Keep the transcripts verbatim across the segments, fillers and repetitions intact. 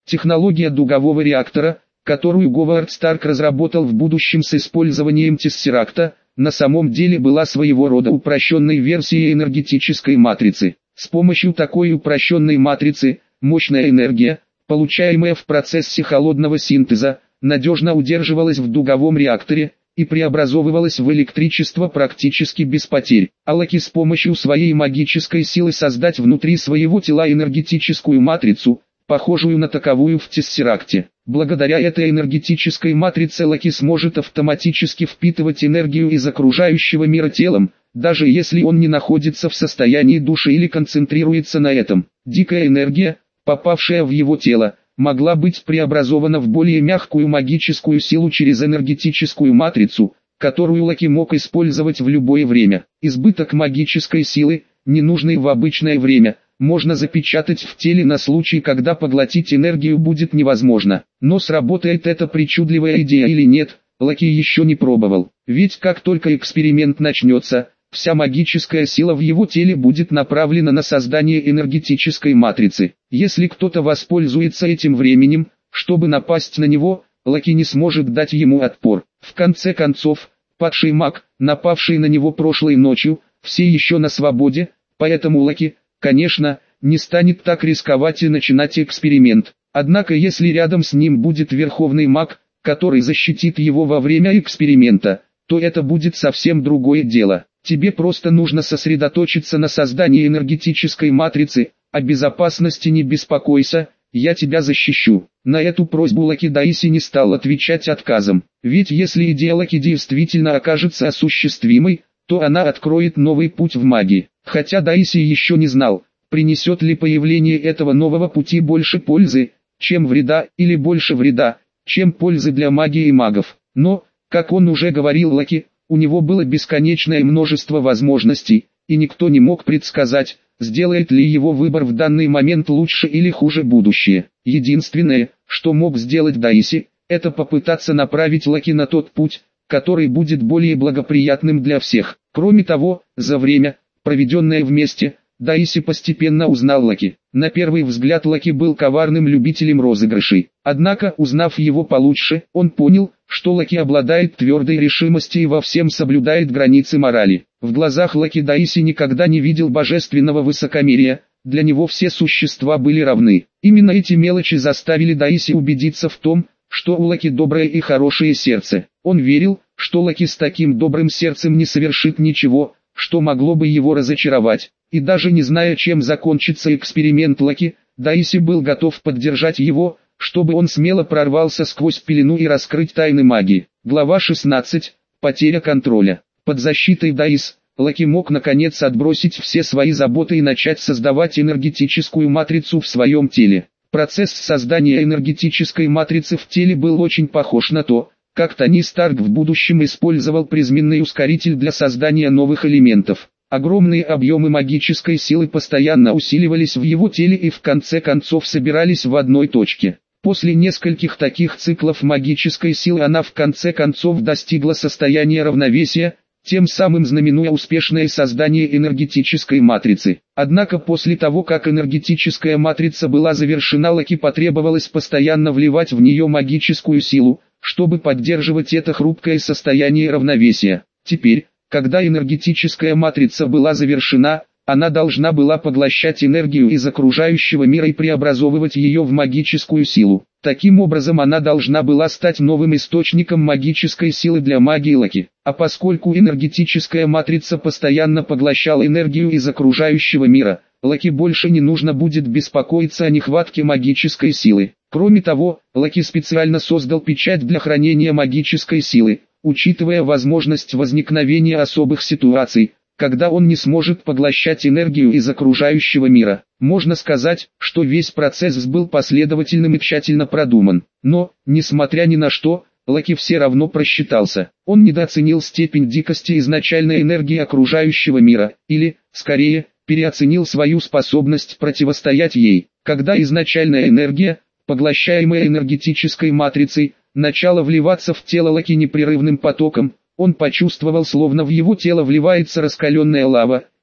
Технология дугового реактора, которую Говард Старк разработал в будущем с использованием тессеракта, на самом деле была своего рода упрощенной версией энергетической матрицы. С помощью такой упрощенной матрицы, мощная энергия, получаемая в процессе холодного синтеза, надежно удерживалась в дуговом реакторе и преобразовывалась в электричество практически без потерь. А Локи с помощью своей магической силы создать внутри своего тела энергетическую матрицу, похожую на таковую в тессеракте. Благодаря этой энергетической матрице Локи сможет автоматически впитывать энергию из окружающего мира телом, даже если он не находится в состоянии души или концентрируется на этом. Дикая энергия, попавшая в его тело, могла быть преобразована в более мягкую магическую силу через энергетическую матрицу, которую Локи мог использовать в любое время. Избыток магической силы, ненужный в обычное время, можно запечатать в теле на случай, когда поглотить энергию будет невозможно. Но сработает эта причудливая идея или нет, Локи еще не пробовал. Ведь как только эксперимент начнется, вся магическая сила в его теле будет направлена на создание энергетической матрицы. Если кто-то воспользуется этим временем, чтобы напасть на него, Локи не сможет дать ему отпор. В конце концов, падший маг, напавший на него прошлой ночью, все еще на свободе, поэтому Локи, конечно, не станет так рисковать и начинать эксперимент. Однако если рядом с ним будет верховный маг, который защитит его во время эксперимента, то это будет совсем другое дело. Тебе просто нужно сосредоточиться на создании энергетической матрицы, о безопасности не беспокойся, я тебя защищу. На эту просьбу Локи Даиси не стал отвечать отказом, ведь если идея Локи действительно окажется осуществимой, то она откроет новый путь в магии. Хотя Даиси еще не знал, принесет ли появление этого нового пути больше пользы, чем вреда, или больше вреда, чем пользы для магии и магов. Но, как он уже говорил Локи, у него было бесконечное множество возможностей, и никто не мог предсказать, сделает ли его выбор в данный момент лучше или хуже будущее. Единственное, что мог сделать Даиси, это попытаться направить Локи на тот путь, который будет более благоприятным для всех. Кроме того, за время, проведенное вместе, Даиси постепенно узнал Локи. На первый взгляд Локи был коварным любителем розыгрышей. Однако, узнав его получше, он понял, что Локи обладает твердой решимостью и во всем соблюдает границы морали. В глазах Локи Даиси никогда не видел божественного высокомерия, для него все существа были равны. Именно эти мелочи заставили Даиси убедиться в том, что у Локи доброе и хорошее сердце. Он верил, что Локи с таким добрым сердцем не совершит ничего, что могло бы его разочаровать. И даже не зная, чем закончится эксперимент Локи, Даиси был готов поддержать его, чтобы он смело прорвался сквозь пелену и раскрыть тайны магии. Глава шестнадцать. Потеря контроля. Под защитой Даис, Локи мог наконец отбросить все свои заботы и начать создавать энергетическую матрицу в своем теле. Процесс создания энергетической матрицы в теле был очень похож на то, как Тони Старк в будущем использовал призменный ускоритель для создания новых элементов. Огромные объемы магической силы постоянно усиливались в его теле и в конце концов собирались в одной точке. После нескольких таких циклов магической силы она в конце концов достигла состояния равновесия, тем самым знаменуя успешное создание энергетической матрицы. Однако после того, как энергетическая матрица была завершена, Локи потребовалось постоянно вливать в нее магическую силу, чтобы поддерживать это хрупкое состояние равновесия. Теперь, когда энергетическая матрица была завершена, она должна была поглощать энергию из окружающего мира и преобразовывать ее в магическую силу. Таким образом она должна была стать новым источником магической силы для магии Локи. А поскольку энергетическая матрица постоянно поглощала энергию из окружающего мира, Локи больше не нужно будет беспокоиться о нехватке магической силы. Кроме того, Локи специально создал печать для хранения магической силы, учитывая возможность возникновения особых ситуаций, когда он не сможет поглощать энергию из окружающего мира. Можно сказать, что весь процесс был последовательным и тщательно продуман. Но, несмотря ни на что, Локи все равно просчитался. Он недооценил степень дикости изначальной энергии окружающего мира, или, скорее, переоценил свою способность противостоять ей. Когда изначальная энергия, поглощаемая энергетической матрицей, начала вливаться в тело Локи непрерывным потоком, он почувствовал, словно в его тело вливается раскаленная лава,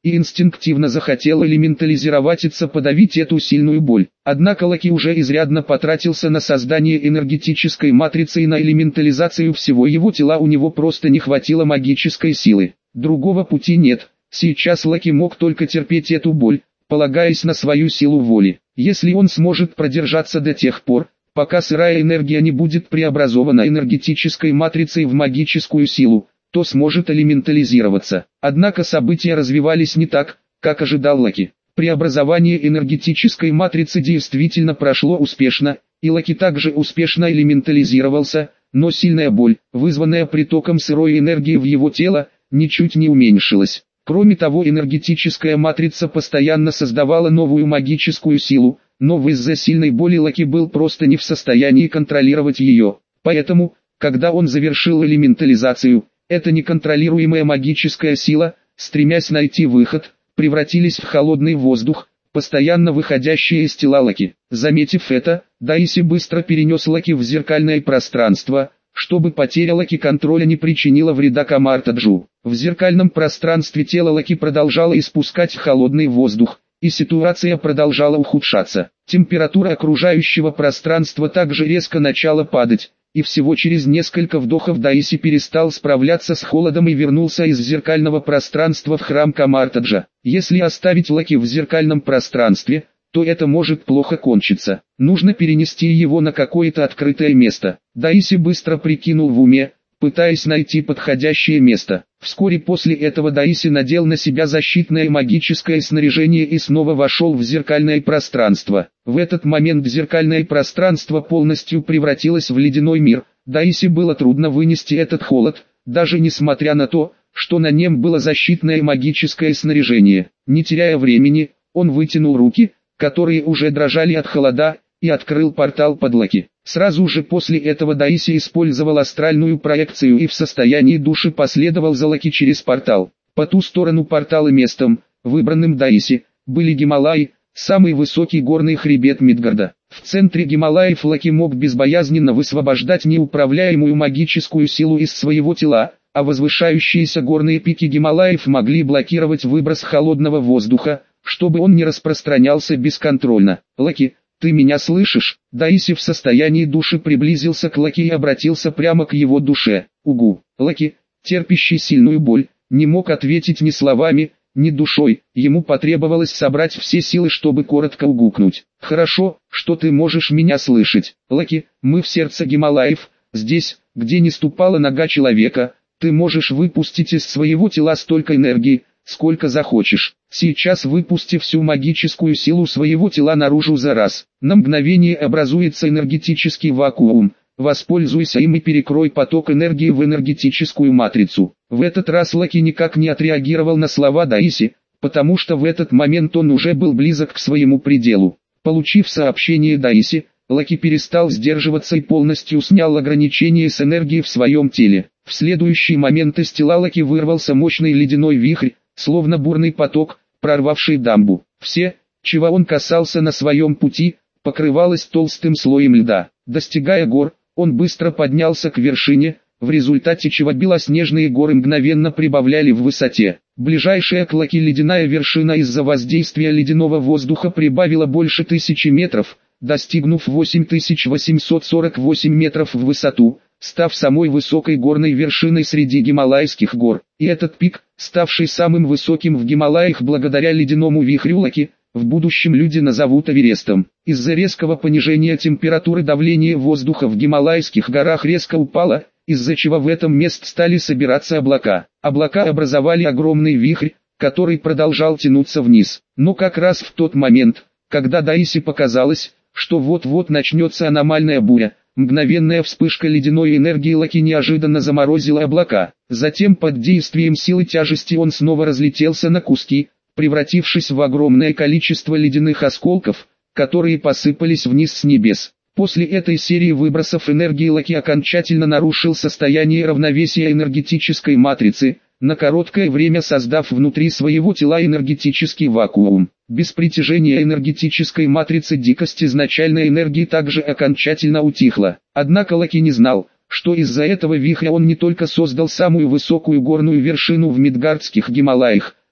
и инстинктивно захотел элементализироваться, подавить эту сильную боль. Однако Локи уже изрядно потратился на создание энергетической матрицы и на элементализацию всего его тела, у него просто не хватило магической силы. Другого пути нет, сейчас Локи мог только терпеть эту боль, полагаясь на свою силу воли. Если он сможет продержаться до тех пор, пока сырая энергия не будет преобразована энергетической матрицей в магическую силу, то сможет элементализироваться. Однако события развивались не так, как ожидал Локи. Преобразование энергетической матрицы действительно прошло успешно, и Локи также успешно элементализировался, но сильная боль, вызванная притоком сырой энергии в его тело, ничуть не уменьшилась. Кроме того, энергетическая матрица постоянно создавала новую магическую силу, но из-за сильной боли Локи был просто не в состоянии контролировать ее. Поэтому, когда он завершил элементализацию, эта неконтролируемая магическая сила, стремясь найти выход, превратились в холодный воздух, постоянно выходящий из тела Локи. Заметив это, Даиси быстро перенес Локи в зеркальное пространство, чтобы потеря Локи контроля не причинила вреда Камар-Таджу. В зеркальном пространстве тело Локи продолжало испускать холодный воздух, и ситуация продолжала ухудшаться. Температура окружающего пространства также резко начала падать, и всего через несколько вдохов Даиси перестал справляться с холодом и вернулся из зеркального пространства в храм Камар-Таджа. Если оставить Локи в зеркальном пространстве, то это может плохо кончиться. Нужно перенести его на какое-то открытое место. Даиси быстро прикинул в уме, пытаясь найти подходящее место. Вскоре после этого Даиси надел на себя защитное магическое снаряжение и снова вошел в зеркальное пространство. В этот момент зеркальное пространство полностью превратилось в ледяной мир. Даиси было трудно вынести этот холод, даже несмотря на то, что на нем было защитное магическое снаряжение. Не теряя времени, он вытянул руки, которые уже дрожали от холода, и открыл портал под Локи. Сразу же после этого Даиси использовал астральную проекцию и в состоянии души последовал за Локи через портал. По ту сторону портала местом, выбранным Даиси, были Гималаи, самый высокий горный хребет Мидгарда. В центре Гималаев Локи мог безбоязненно высвобождать неуправляемую магическую силу из своего тела, а возвышающиеся горные пики Гималаев могли блокировать выброс холодного воздуха, чтобы он не распространялся бесконтрольно. «Локи, ты меня слышишь?» Даиси в состоянии души приблизился к Локи и обратился прямо к его душе. «Угу». Локи, терпящий сильную боль, не мог ответить ни словами, ни душой. Ему потребовалось собрать все силы, чтобы коротко угукнуть. «Хорошо, что ты можешь меня слышать. Локи, мы в сердце Гималаев, здесь, где не ступала нога человека. Ты можешь выпустить из своего тела столько энергии, сколько захочешь. Сейчас выпусти всю магическую силу своего тела наружу за раз. На мгновение образуется энергетический вакуум. Воспользуйся им и перекрой поток энергии в энергетическую матрицу». В этот раз Локи никак не отреагировал на слова Даиси, потому что в этот момент он уже был близок к своему пределу. Получив сообщение Даиси, Локи перестал сдерживаться и полностью снял ограничения с энергией в своем теле. В следующий момент из тела Локи вырвался мощный ледяной вихрь, словно бурный поток, прорвавший дамбу. Все, чего он касался на своем пути, покрывалось толстым слоем льда. Достигая гор, он быстро поднялся к вершине, в результате чего белоснежные горы мгновенно прибавляли в высоте. Ближайшая к Локи ледяная вершина из-за воздействия ледяного воздуха прибавила больше тысячи метров, достигнув восемь тысяч восемьсот сорок восемь метров в высоту, став самой высокой горной вершиной среди Гималайских гор. И этот пик, ставший самым высоким в Гималаях благодаря ледяному вихрю Локи, в будущем люди назовут Эверестом. Из-за резкого понижения температуры давление воздуха в Гималайских горах резко упало, из-за чего в этом месте стали собираться облака. Облака образовали огромный вихрь, который продолжал тянуться вниз. Но как раз в тот момент, когда Даиси показалось, что вот-вот начнется аномальная буря, мгновенная вспышка ледяной энергии Локи неожиданно заморозила облака. Затем под действием силы тяжести он снова разлетелся на куски, превратившись в огромное количество ледяных осколков, которые посыпались вниз с небес. После этой серии выбросов энергии Локи окончательно нарушил состояние равновесия энергетической матрицы, на короткое время создав внутри своего тела энергетический вакуум. Без притяжения энергетической матрицы дикость изначальной энергии также окончательно утихла. Однако Локи не знал, что из-за этого вихря он не только создал самую высокую горную вершину в Мидгардских Гималаях,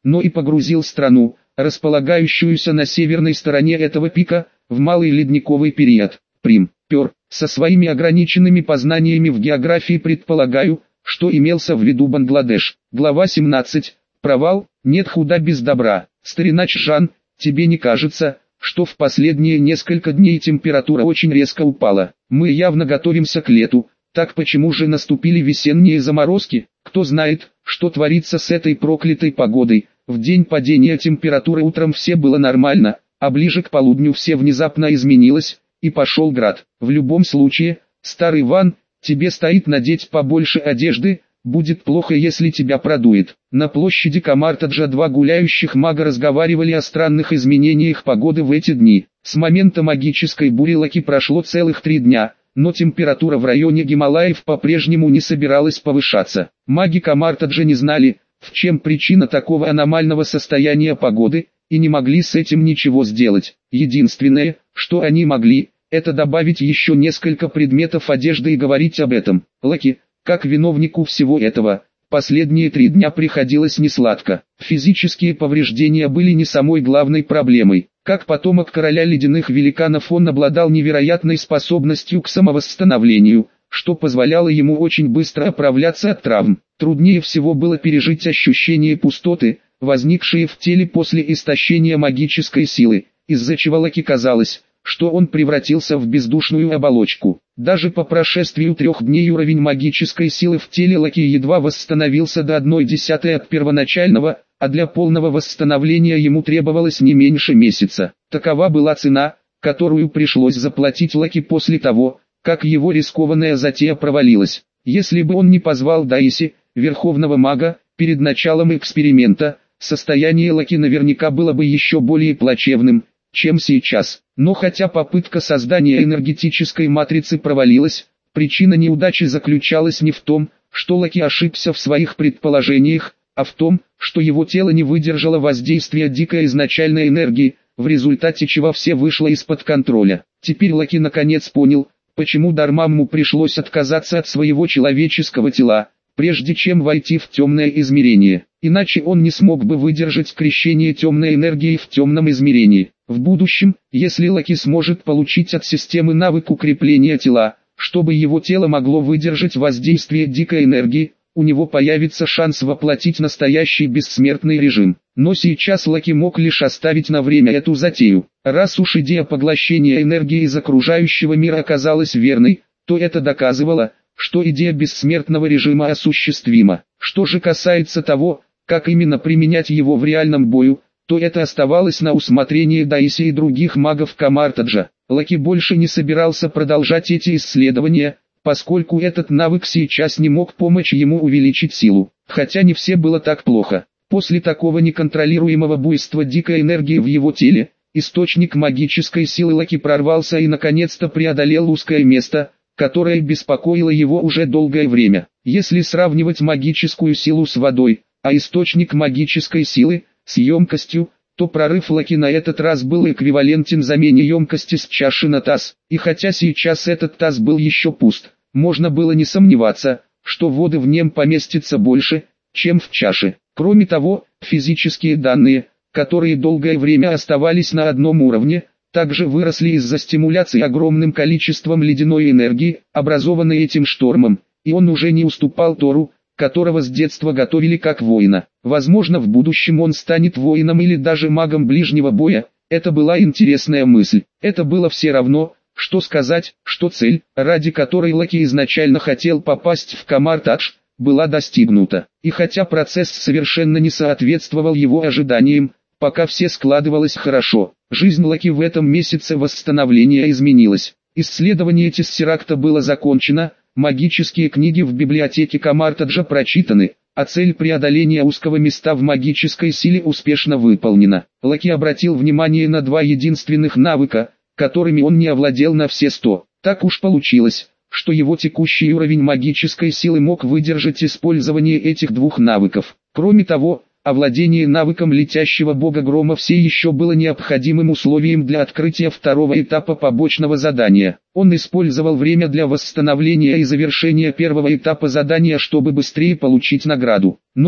но и погрузил страну, располагающуюся на северной стороне этого пика, в малый ледниковый период. Прим. Пер, со своими ограниченными познаниями в географии предполагаю, что имелся в виду Бангладеш. Глава семнадцать. Провал, нет худа без добра. Старина Чжан, тебе не кажется, что в последние несколько дней температура очень резко упала? Мы явно готовимся к лету, так почему же наступили весенние заморозки? Кто знает, что творится с этой проклятой погодой? В день падения температуры утром все было нормально, а ближе к полудню все внезапно изменилось, и пошел град. В любом случае, старый Ван, тебе стоит надеть побольше одежды, будет плохо если тебя продует. На площади Камартаджа два гуляющих мага разговаривали о странных изменениях погоды в эти дни. С момента магической бури Лаки прошло целых три дня, но температура в районе Гималаев по-прежнему не собиралась повышаться. Маги Камартаджа не знали, в чем причина такого аномального состояния погоды, и не могли с этим ничего сделать. Единственное, что они могли, это добавить еще несколько предметов одежды и говорить об этом. Лаки, как виновнику всего этого, последние три дня приходилось несладко. Физические повреждения были не самой главной проблемой. Как потомок короля ледяных великанов он обладал невероятной способностью к самовосстановлению, что позволяло ему очень быстро оправляться от травм. Труднее всего было пережить ощущение пустоты, возникшие в теле после истощения магической силы, из-за чего Лаки казалось, что он превратился в бездушную оболочку. Даже по прошествию трех дней уровень магической силы в теле Лаки едва восстановился до одной десятой от первоначального, а для полного восстановления ему требовалось не меньше месяца. Такова была цена, которую пришлось заплатить Лаки после того, как его рискованная затея провалилась. Если бы он не позвал Даиси, верховного мага, перед началом эксперимента, состояние Лаки наверняка было бы еще более плачевным, чем сейчас. Но хотя попытка создания энергетической матрицы провалилась, причина неудачи заключалась не в том, что Лаки ошибся в своих предположениях, а в том, что его тело не выдержало воздействия дикой изначальной энергии, в результате чего все вышло из-под контроля. Теперь Лаки наконец понял, почему Дармамму пришлось отказаться от своего человеческого тела, прежде чем войти в темное измерение. Иначе он не смог бы выдержать крещение темной энергии в темном измерении. В будущем, если Лаки сможет получить от системы навык укрепления тела, чтобы его тело могло выдержать воздействие дикой энергии, у него появится шанс воплотить настоящий бессмертный режим. Но сейчас Лаки мог лишь оставить на время эту затею. Раз уж идея поглощения энергии из окружающего мира оказалась верной, то это доказывало, что идея бессмертного режима осуществима. Что же касается того, как именно применять его в реальном бою, то это оставалось на усмотрение Даиси и других магов Камартаджа. Лаки больше не собирался продолжать эти исследования, поскольку этот навык сейчас не мог помочь ему увеличить силу. Хотя не все было так плохо. После такого неконтролируемого буйства дикой энергии в его теле, источник магической силы Лаки прорвался и наконец-то преодолел узкое место, которое беспокоило его уже долгое время. Если сравнивать магическую силу с водой, а источник магической силы с емкостью, то прорыв Лаки на этот раз был эквивалентен замене емкости с чаши на таз. И хотя сейчас этот таз был еще пуст, можно было не сомневаться, что воды в нем поместится больше, чем в чаше. Кроме того, физические данные, которые долгое время оставались на одном уровне, также выросли из-за стимуляции огромным количеством ледяной энергии, образованной этим штормом, и он уже не уступал Тору, которого с детства готовили как воина. Возможно, в будущем он станет воином или даже магом ближнего боя. Это была интересная мысль. Это было все равно, что сказать, что цель, ради которой Лаки изначально хотел попасть в Камартадж, была достигнута. И хотя процесс совершенно не соответствовал его ожиданиям, пока все складывалось хорошо, жизнь Лаки в этом месяце восстановления изменилась. Исследование Тессеракта было закончено, магические книги в библиотеке Камартаджа прочитаны, а цель преодоления узкого места в магической силе успешно выполнена. Лаки обратил внимание на два единственных навыка, которыми он не овладел на все сто. Так уж получилось, что его текущий уровень магической силы мог выдержать использование этих двух навыков. Кроме того, овладение навыком летящего бога грома все еще было необходимым условием для открытия второго этапа побочного задания. Он использовал время для восстановления и завершения первого этапа задания, чтобы быстрее получить награду. Но,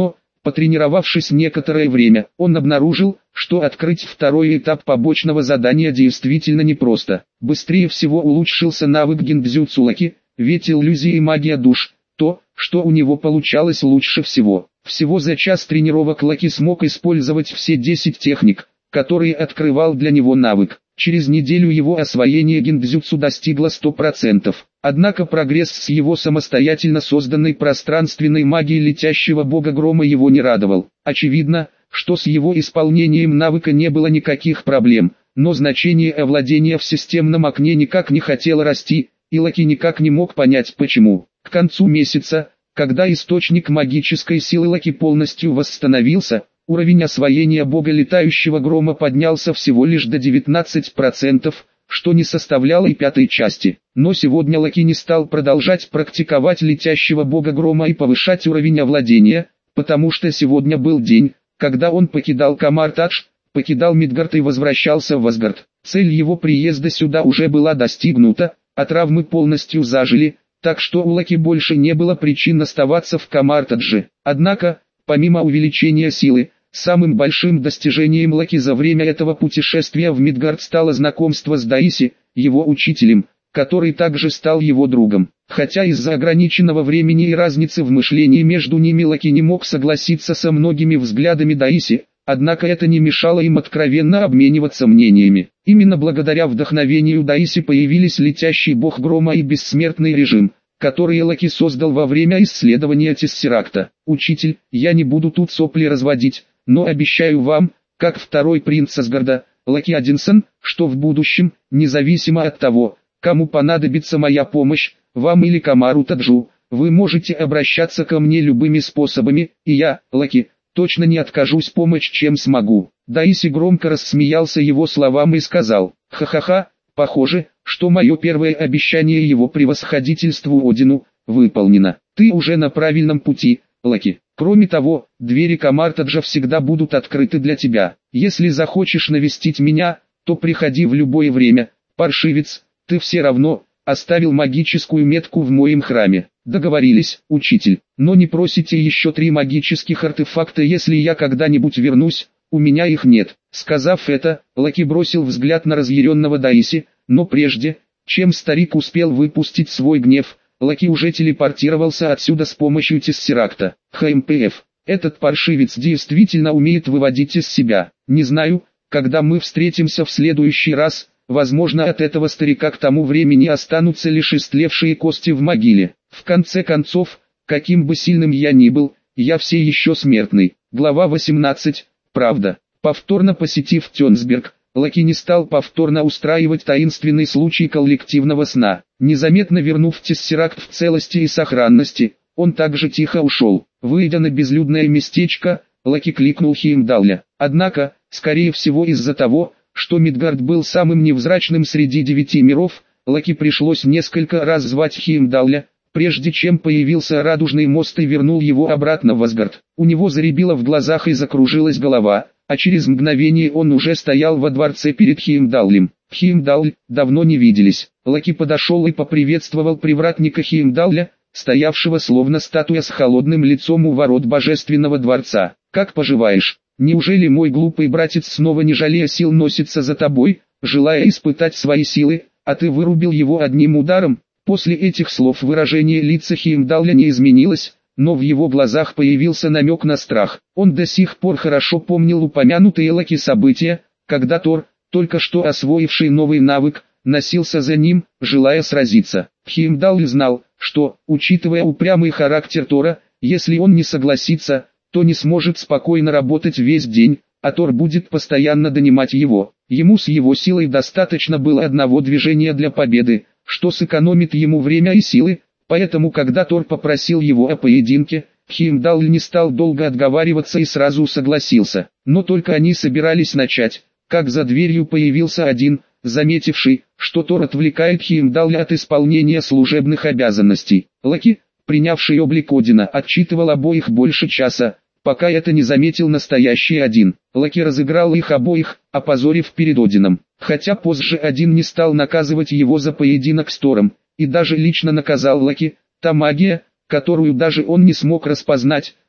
Потренировавшись некоторое время, он обнаружил, что открыть второй этап побочного задания действительно непросто. Быстрее всего улучшился навык гиндзюцу Лаки, ведь иллюзия и магия душ – то, что у него получалось лучше всего. Всего за час тренировок Лаки смог использовать все десять техник, которые открывал для него навык. Через неделю его освоение гиндзюцу достигло ста процентов. Однако прогресс с его самостоятельно созданной пространственной магией летящего бога грома его не радовал. Очевидно, что с его исполнением навыка не было никаких проблем, но значение овладения в системном окне никак не хотело расти, и Лаки никак не мог понять почему. К концу месяца, когда источник магической силы Лаки полностью восстановился, уровень освоения бога летающего грома поднялся всего лишь до девятнадцати процентов, что не составляло и пятой части. Но сегодня Лаки не стал продолжать практиковать летящего бога грома и повышать уровень овладения, потому что сегодня был день, когда он покидал Камар-Тадж, покидал Мидгард и возвращался в Асгард. Цель его приезда сюда уже была достигнута, а травмы полностью зажили, так что у Лаки больше не было причин оставаться в Камар-Тадже. Однако, помимо увеличения силы, самым большим достижением Лаки за время этого путешествия в Мидгард стало знакомство с Даиси, его учителем, который также стал его другом. Хотя из-за ограниченного времени и разницы в мышлении между ними Лаки не мог согласиться со многими взглядами Даиси, однако это не мешало им откровенно обмениваться мнениями. Именно благодаря вдохновению Даиси появились летящий бог грома и бессмертный режим, который Лаки создал во время исследования Тессеракта. «Учитель, я не буду тут сопли разводить, но обещаю вам, как второй принц Асгарда, Лаки Одинсон, что в будущем, независимо от того, кому понадобится моя помощь, вам или Камару-Таджу, вы можете обращаться ко мне любыми способами, и я, Лаки, точно не откажусь помочь, чем смогу». Даиси громко рассмеялся его словам и сказал: «Ха-ха-ха, похоже, что мое первое обещание его превосходительству Одину выполнено. Ты уже на правильном пути, Лаки. Кроме того, двери Камар-Таджа всегда будут открыты для тебя. Если захочешь навестить меня, то приходи в любое время. Паршивец, ты все равно оставил магическую метку в моем храме». «Договорились, учитель, но не просите еще три магических артефакта, если я когда-нибудь вернусь, у меня их нет». Сказав это, Лаки бросил взгляд на разъяренного Даиси, но прежде, чем старик успел выпустить свой гнев, Лаки уже телепортировался отсюда с помощью Тессеракта. «ХМПФ, этот паршивец действительно умеет выводить из себя. Не знаю, когда мы встретимся в следующий раз, возможно, от этого старика к тому времени останутся лишь истлевшие кости в могиле. В конце концов, каким бы сильным я ни был, я все еще смертный». Глава восемнадцать. Правда. Повторно посетив Тёнсберг, Лаки не стал повторно устраивать таинственный случай коллективного сна. Незаметно вернув Тессеракт в целости и сохранности, он также тихо ушел. Выйдя на безлюдное местечко, Лаки кликнул Хеймдалля. Однако, скорее всего из-за того, что Мидгард был самым невзрачным среди девяти миров, Лаки пришлось несколько раз звать Хеймдалля, прежде чем появился радужный мост и вернул его обратно в Асгард. У него заребило в глазах и закружилась голова, а через мгновение он уже стоял во дворце перед Хеймдаллем. «Хеймдалль, давно не виделись». Лаки подошел и поприветствовал привратника Хеймдалля, стоявшего словно статуя с холодным лицом у ворот божественного дворца. «Как поживаешь? Неужели мой глупый братец снова не жалея сил носится за тобой, желая испытать свои силы, а ты вырубил его одним ударом?» После этих слов выражение лица Хеймдалля не изменилось, но в его глазах появился намек на страх. Он до сих пор хорошо помнил упомянутые Лаки события, когда Тор, только что освоивший новый навык, носился за ним, желая сразиться. Хеймдалл знал, что, учитывая упрямый характер Тора, если он не согласится, то не сможет спокойно работать весь день, а Тор будет постоянно донимать его. Ему с его силой достаточно было одного движения для победы, что сэкономит ему время и силы, поэтому когда Тор попросил его о поединке, Хеймдалл не стал долго отговариваться и сразу согласился. Но только они собирались начать, как за дверью появился один, заметивший, что Тор отвлекает Хеймдалля от исполнения служебных обязанностей. Лаки, принявший облик Одина, отчитывал обоих больше часа, пока это не заметил настоящий Один. Лаки разыграл их обоих, опозорив перед Одином. Хотя позже Один не стал наказывать его за поединок с Тором, и даже лично наказал Лаки, та магия, которую даже он не смог распознать,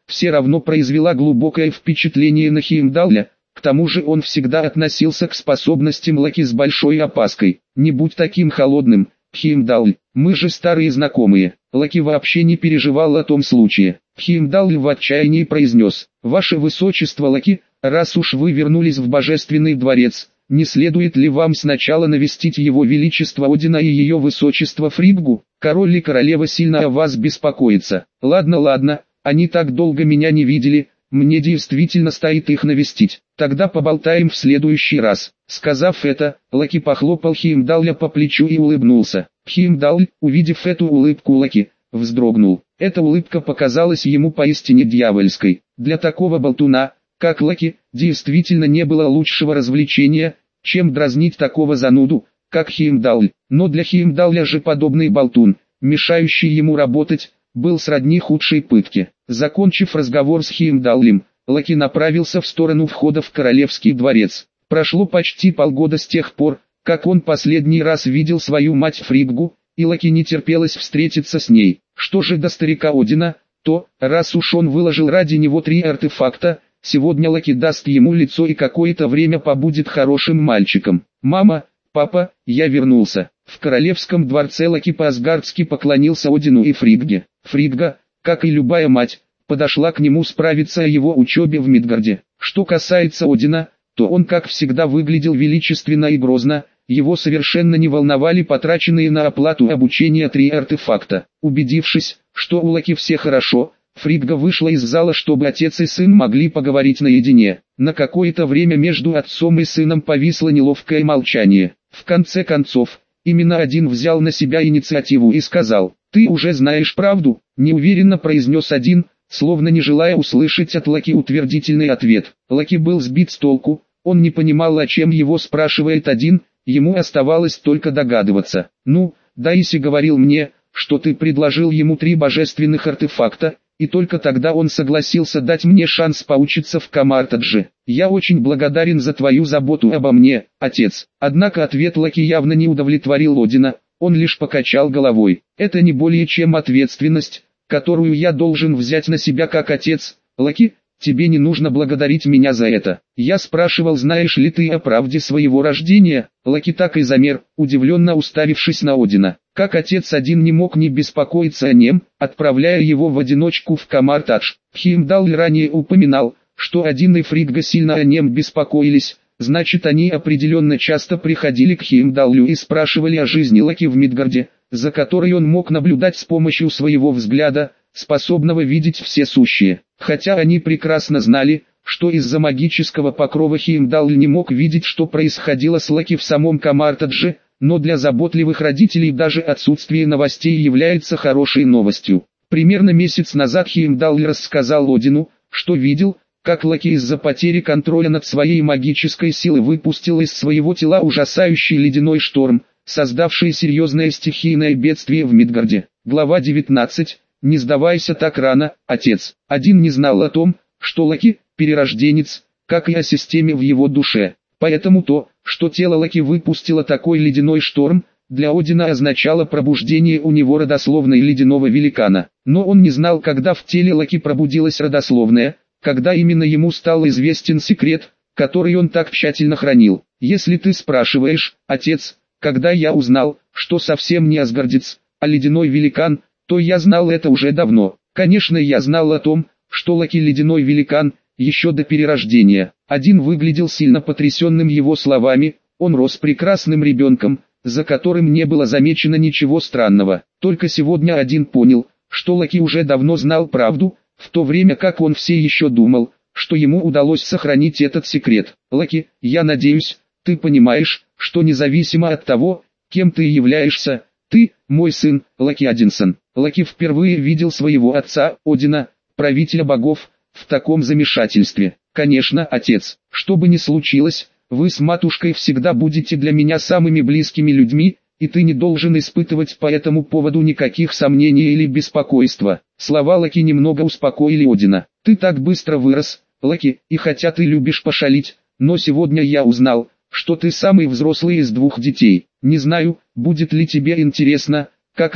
все равно произвела глубокое впечатление на Хеймдалля. К тому же он всегда относился к способностям Локи с большой опаской. «Не будь таким холодным, Хеймдалл, мы же старые знакомые». Локи вообще не переживал о том случае. Хеймдалл в отчаянии произнес: «Ваше Высочество Локи, раз уж вы вернулись в Божественный дворец, не следует ли вам сначала навестить Его Величество Одина и Ее Высочество Фриггу? Король и королева сильно о вас беспокоятся». «Ладно, ладно, они так долго меня не видели, мне действительно стоит их навестить. Тогда поболтаем в следующий раз». Сказав это, Локи похлопал Хеймдалля по плечу и улыбнулся. Хеймдалл, увидев эту улыбку Локи, вздрогнул. Эта улыбка показалась ему поистине дьявольской. Для такого болтуна, как Локи, действительно не было лучшего развлечения, чем дразнить такого зануду, как Хеймдалл. Но для Хеймдалля же подобный болтун, мешающий ему работать, был сродни худшей пытке. Закончив разговор с Хеймдаллем, Локи направился в сторону входа в Королевский дворец. Прошло почти полгода с тех пор, как он последний раз видел свою мать Фриггу, и Локи не терпелось встретиться с ней. Что же до старика Одина, то, раз уж он выложил ради него три артефакта, сегодня Локи даст ему лицо и какое-то время побудет хорошим мальчиком. «Мама, папа, я вернулся». В Королевском дворце Локи по-асгардски поклонился Одину и Фригге. Фригга, как и любая мать, подошла к нему справиться о его учебе в Мидгарде. Что касается Одина, то он как всегда выглядел величественно и грозно, его совершенно не волновали потраченные на оплату обучения три артефакта. Убедившись, что у Локи все хорошо, Фригга вышла из зала, чтобы отец и сын могли поговорить наедине. На какое-то время между отцом и сыном повисло неловкое молчание. В конце концов, именно один взял на себя инициативу и сказал: «Ты уже знаешь правду», — неуверенно произнес один, словно не желая услышать от Локи утвердительный ответ. Локи был сбит с толку, он не понимал, о чем его спрашивает один, ему оставалось только догадываться. «Ну, Даиси говорил мне, что ты предложил ему три божественных артефакта, и только тогда он согласился дать мне шанс поучиться в Камартадже. Я очень благодарен за твою заботу обо мне, отец». Однако ответ Локи явно не удовлетворил Одина, он лишь покачал головой. «Это не более чем ответственность, которую я должен взять на себя как отец. Локи, тебе не нужно благодарить меня за это. Я спрашивал, знаешь ли ты о правде своего рождения?» Локи так и замер, удивленно уставившись на Одина. Как отец один не мог не беспокоиться о нем, отправляя его в одиночку в Камартадж. Хеймдалл ранее упоминал, что Один и Фригга сильно о нем беспокоились, значит они определенно часто приходили к Хеймдаллю и спрашивали о жизни Локи в Мидгарде, за которой он мог наблюдать с помощью своего взгляда, способного видеть все сущее. Хотя они прекрасно знали, что из-за магического покрова Хеймдалл не мог видеть, что происходило с Локи в самом Камартадже, но для заботливых родителей даже отсутствие новостей является хорошей новостью. Примерно месяц назад Хеймдалл рассказал Одину, что видел, как Локи из-за потери контроля над своей магической силой выпустил из своего тела ужасающий ледяной шторм, создавший серьезное стихийное бедствие в Мидгарде. Глава девятнадцать. «Не сдавайся так рано, отец». Один не знал о том, что Локи – перерожденец, как и о системе в его душе. Поэтому то, что тело Локи выпустило такой ледяной шторм, для Одина означало пробуждение у него родословной ледяного великана. Но он не знал, когда в теле Локи пробудилась родословная, когда именно ему стал известен секрет, который он так тщательно хранил. «Если ты спрашиваешь, отец, когда я узнал, что совсем не асгардец, а ледяной великан, то я знал это уже давно. Конечно, я знал о том, что Локи ледяной великан, еще до перерождения». Один выглядел сильно потрясенным его словами, он рос прекрасным ребенком, за которым не было замечено ничего странного. Только сегодня Один понял, что Локи уже давно знал правду, в то время как он все еще думал, что ему удалось сохранить этот секрет. «Локи, я надеюсь, ты понимаешь, что независимо от того, кем ты являешься, ты, мой сын, Локи Одинсон». Локи впервые видел своего отца, Одина, правителя богов, в таком замешательстве. «Конечно, отец, что бы ни случилось, вы с матушкой всегда будете для меня самыми близкими людьми, и ты не должен испытывать по этому поводу никаких сомнений или беспокойства». Слова Локи немного успокоили Одина. «Ты так быстро вырос, Локи, и хотя ты любишь пошалить, но сегодня я узнал, что ты самый взрослый из двух детей. Не знаю, будет ли тебе интересно, как я,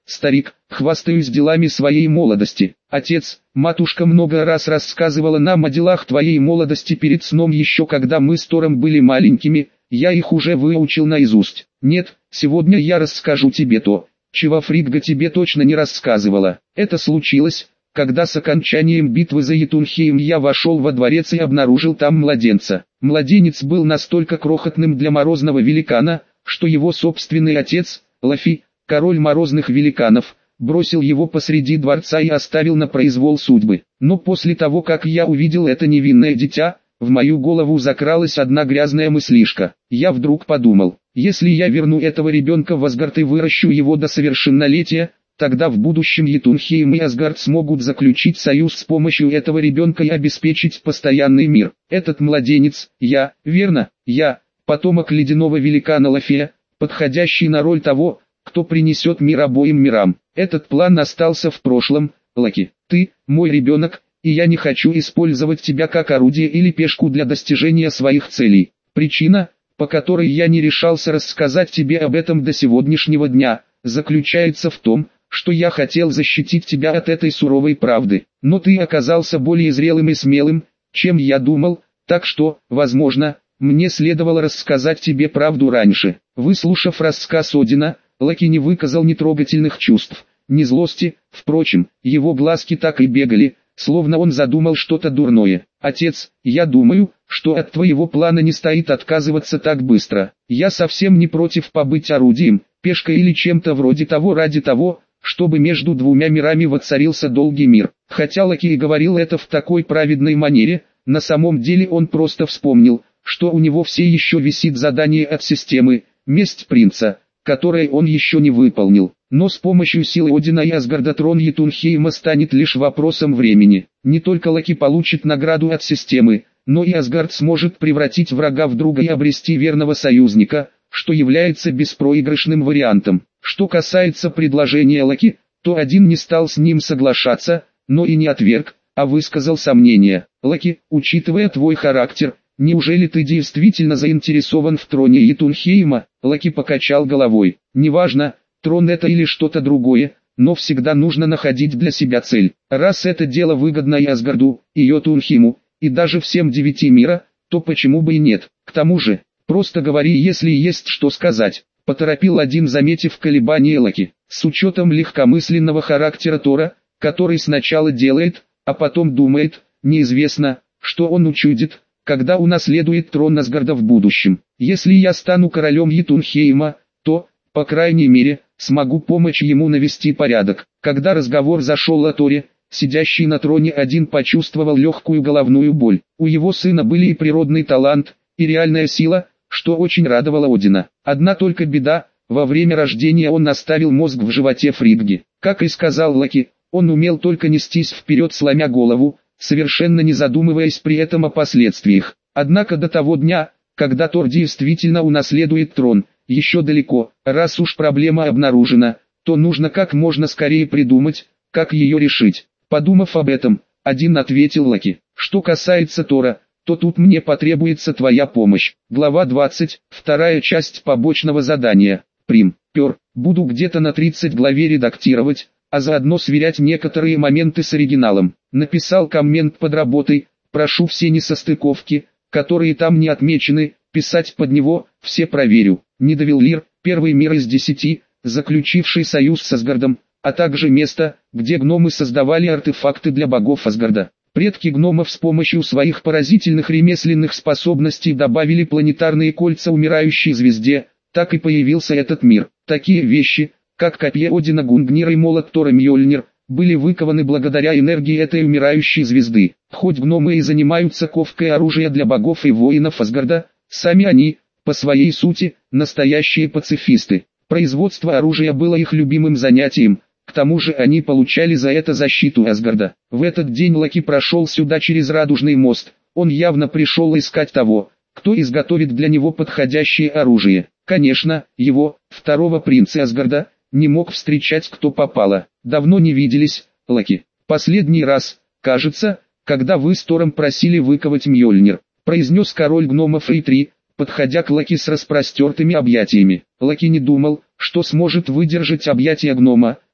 старик, хвастаюсь делами своей молодости. Отец, матушка много раз рассказывала нам о делах твоей молодости перед сном еще когда мы с Тором были маленькими, я их уже выучил наизусть. Нет, сегодня я расскажу тебе то, чего Фригга тебе точно не рассказывала. Это случилось, когда с окончанием битвы за Йетунхейм я вошел во дворец и обнаружил там младенца. Младенец был настолько крохотным для морозного великана, что его собственный отец, Лафи, король морозных великанов, бросил его посреди дворца и оставил на произвол судьбы. Но после того, как я увидел это невинное дитя, в мою голову закралась одна грязная мыслишка. Я вдруг подумал, если я верну этого ребенка в Асгард и выращу его до совершеннолетия, тогда в будущем Йетунхейм и Асгард смогут заключить союз с помощью этого ребенка и обеспечить постоянный мир. Этот младенец, я, верно, я, потомок ледяного великана Лафея, подходящий на роль того, кто принесет мир обоим мирам. Этот план остался в прошлом, Локи. Ты, мой ребенок, и я не хочу использовать тебя как орудие или пешку для достижения своих целей. Причина, по которой я не решался рассказать тебе об этом до сегодняшнего дня, заключается в том, что я хотел защитить тебя от этой суровой правды. Но ты оказался более зрелым и смелым, чем я думал, так что, возможно, мне следовало рассказать тебе правду раньше. Выслушав рассказ Одина, Локи не выказал ни трогательных чувств, ни злости, впрочем, его глазки так и бегали, словно он задумал что-то дурное. «Отец, я думаю, что от твоего плана не стоит отказываться так быстро. Я совсем не против побыть орудием, пешкой или чем-то вроде того ради того, чтобы между двумя мирами воцарился долгий мир». Хотя Локи и говорил это в такой праведной манере, на самом деле он просто вспомнил, что у него все еще висит задание от системы «Месть принца», которое он еще не выполнил. Но с помощью силы Одина и Асгарда трон Йетунхейма станет лишь вопросом времени. Не только Локи получит награду от системы, но и Асгард сможет превратить врага в друга и обрести верного союзника, что является беспроигрышным вариантом. Что касается предложения Локи, то один не стал с ним соглашаться, но и не отверг, а высказал сомнения. «Локи, учитывая твой характер, неужели ты действительно заинтересован в троне Йетунхейма?» Локи покачал головой. «Неважно, трон это или что-то другое, но всегда нужно находить для себя цель. Раз это дело выгодно и Асгарду, и Йетунхейму, и даже всем девяти мира, то почему бы и нет? К тому же, просто говори, если есть что сказать», — поторопил один, заметив колебания Локи. С учетом легкомысленного характера Тора, который сначала делает, а потом думает, неизвестно, что он учудит, когда унаследует трон Асгарда в будущем. Если я стану королем Йетунхейма, то, по крайней мере, смогу помочь ему навести порядок. Когда разговор зашел о Торе, сидящий на троне один почувствовал легкую головную боль. У его сына были и природный талант, и реальная сила, что очень радовало Одина. Одна только беда, во время рождения он оставил мозг в животе Фригги. Как и сказал Локи, он умел только нестись вперед, сломя голову, совершенно не задумываясь при этом о последствиях. Однако до того дня, когда Тор действительно унаследует трон, еще далеко. Раз уж проблема обнаружена, то нужно как можно скорее придумать, как ее решить. Подумав об этом, один ответил Локи: «Что касается Тора, то тут мне потребуется твоя помощь». Глава двадцать, вторая часть побочного задания. Прим. Пер. Буду где-то на тридцать главе редактировать, а заодно сверять некоторые моменты с оригиналом. Написал коммент под работой, прошу все несостыковки, которые там не отмечены, писать под него, все проверю. Нидовеллир, первый мир из десяти, заключивший союз с Асгардом, а также место, где гномы создавали артефакты для богов Асгарда. Предки гномов с помощью своих поразительных ремесленных способностей добавили планетарные кольца умирающей звезде, так и появился этот мир. Такие вещи, как копье Одина Гунгнира и молот Тора Мьёльнир, были выкованы благодаря энергии этой умирающей звезды. Хоть гномы и занимаются ковкой оружия для богов и воинов Асгарда, сами они, по своей сути, настоящие пацифисты. Производство оружия было их любимым занятием, к тому же они получали за это защиту Асгарда. В этот день Локи прошел сюда через Радужный мост, он явно пришел искать того, кто изготовит для него подходящее оружие. Конечно, его, второго принца Асгарда, не мог встречать кто попало. «Давно не виделись, Локи. Последний раз, кажется, когда вы с Тором просили выковать Мьёльнир», произнес король гномов Эйтри, подходя к Локи с распростертыми объятиями. Локи не думал, что сможет выдержать объятия гнома,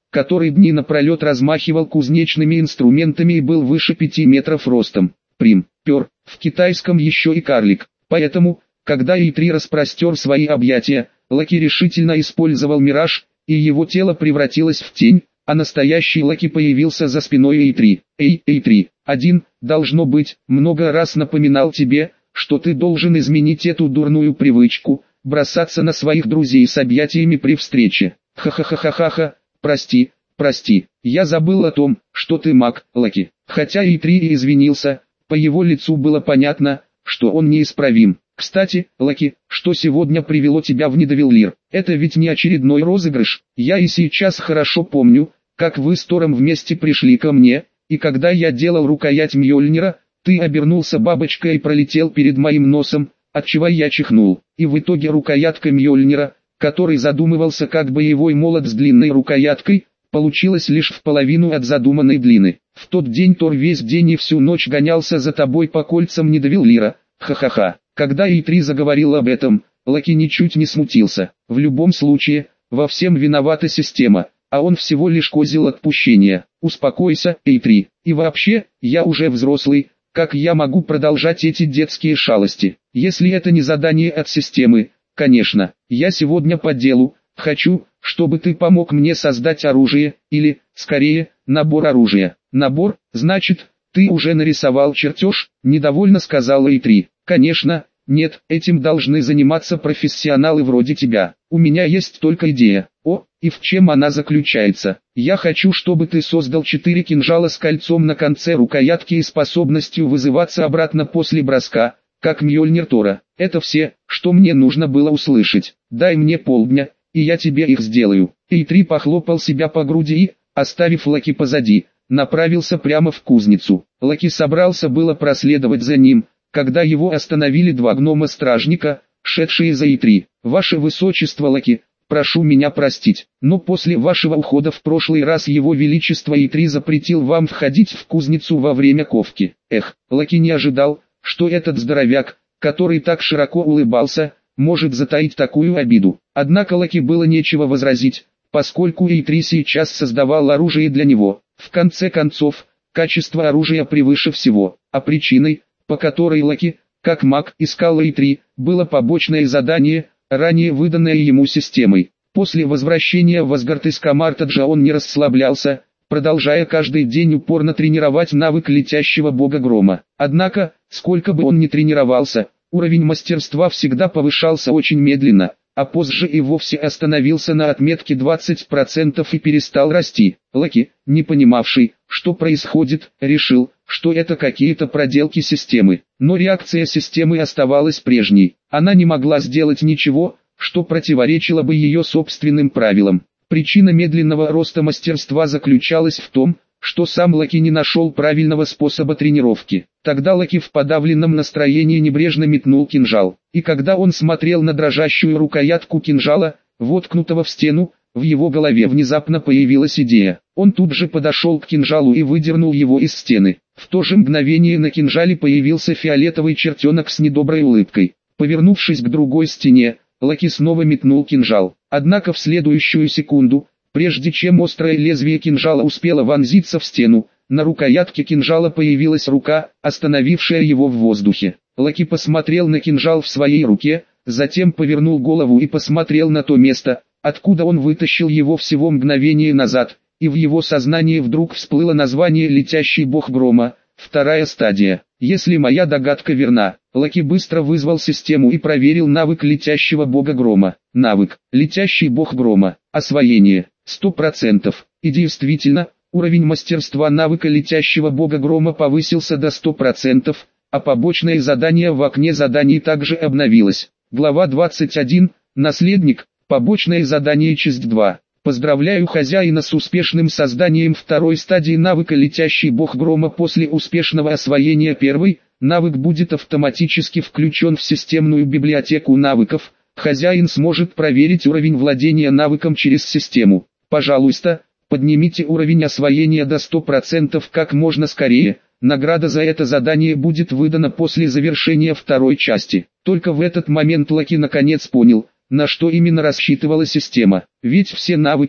который дни напролет размахивал кузнечными инструментами и был выше пяти метров ростом. Прим, пер, в китайском еще и карлик. Поэтому, когда И три распростер свои объятия, Лаки решительно использовал мираж, и его тело превратилось в тень, а настоящий Лаки появился за спиной И три. Эй, И три, один, должно быть, много раз напоминал тебе, что ты должен изменить эту дурную привычку, бросаться на своих друзей с объятиями при встрече. Ха-ха-ха-ха-ха, прости, прости, я забыл о том, что ты маг, Лаки. Хотя И три и извинился, по его лицу было понятно, что он неисправим. Кстати, Лаки, что сегодня привело тебя в Нидавиллир? Это ведь не очередной розыгрыш. Я и сейчас хорошо помню, как вы с Тором вместе пришли ко мне, и когда я делал рукоять Мьёльнира, ты обернулся бабочкой и пролетел перед моим носом, отчего я чихнул. И в итоге рукоятка Мьёльнира, который задумывался как боевой молот с длинной рукояткой, получилась лишь в половину от задуманной длины. В тот день Тор весь день и всю ночь гонялся за тобой по кольцам Нидавиллира. Ха-ха-ха. Когда И три заговорил об этом, Лаки ничуть не смутился. В любом случае, во всем виновата система, а он всего лишь козел отпущения. Успокойся, И три. И вообще, я уже взрослый, как я могу продолжать эти детские шалости? Если это не задание от системы, конечно, я сегодня по делу, хочу, чтобы ты помог мне создать оружие, или, скорее, набор оружия. Набор, значит, ты уже нарисовал чертеж, недовольно сказала И три. Конечно, нет, этим должны заниматься профессионалы вроде тебя. У меня есть только идея. О, и в чем она заключается? Я хочу, чтобы ты создал четыре кинжала с кольцом на конце рукоятки и способностью вызываться обратно после броска, как Мьёльнир Тора. Это все, что мне нужно было услышать. Дай мне полдня, и я тебе их сделаю. И три похлопал себя по груди и, оставив Лаки позади, направился прямо в кузницу. Лаки собрался было проследовать за ним, когда его остановили два гнома-стражника, шедшие за И три. «Ваше Высочество Лаки, прошу меня простить, но после вашего ухода в прошлый раз Его Величество И три запретил вам входить в кузницу во время ковки». Эх, Лаки не ожидал, что этот здоровяк, который так широко улыбался, может затаить такую обиду. Однако Лаки было нечего возразить, поскольку И три сейчас создавал оружие для него. В конце концов, качество оружия превыше всего, а причиной, по которой Лаки, как маг, искал И три, было побочное задание, ранее выданное ему системой. После возвращения в Асгард из Камартаджа он не расслаблялся, продолжая каждый день упорно тренировать навык летящего бога грома. Однако, сколько бы он ни тренировался, уровень мастерства всегда повышался очень медленно, а позже и вовсе остановился на отметке двадцать процентов и перестал расти. Лаки, не понимавший, что происходит, решил, что это какие-то проделки системы. Но реакция системы оставалась прежней. Она не могла сделать ничего, что противоречило бы ее собственным правилам. Причина медленного роста мастерства заключалась в том, что сам Лаки не нашел правильного способа тренировки. Тогда Лаки в подавленном настроении небрежно метнул кинжал. И когда он смотрел на дрожащую рукоятку кинжала, воткнутого в стену, в его голове внезапно появилась идея. Он тут же подошел к кинжалу и выдернул его из стены. В то же мгновение на кинжале появился фиолетовый чертенок с недоброй улыбкой. Повернувшись к другой стене, Лаки снова метнул кинжал. Однако в следующую секунду, прежде чем острое лезвие кинжала успело вонзиться в стену, на рукоятке кинжала появилась рука, остановившая его в воздухе. Лаки посмотрел на кинжал в своей руке, затем повернул голову и посмотрел на то место, откуда он вытащил его всего мгновение назад, и в его сознании вдруг всплыло название «Летящий бог грома», вторая стадия. Если моя догадка верна, Лаки быстро вызвал систему и проверил навык летящего бога грома. Навык «Летящий бог грома», освоение, сто процентов. И действительно, уровень мастерства навыка летящего бога грома повысился до ста процентов, а побочное задание в окне заданий также обновилось. Глава двадцать один, наследник, побочное задание часть два. Поздравляю хозяина с успешным созданием второй стадии навыка летящий бог грома. После успешного освоения первой, навык будет автоматически включен в системную библиотеку навыков. Хозяин сможет проверить уровень владения навыком через систему. Пожалуйста, поднимите уровень освоения до ста процентов как можно скорее. Награда за это задание будет выдана после завершения второй части. Только в этот момент Лаки наконец понял, на что именно рассчитывала система. Ведь все навыки,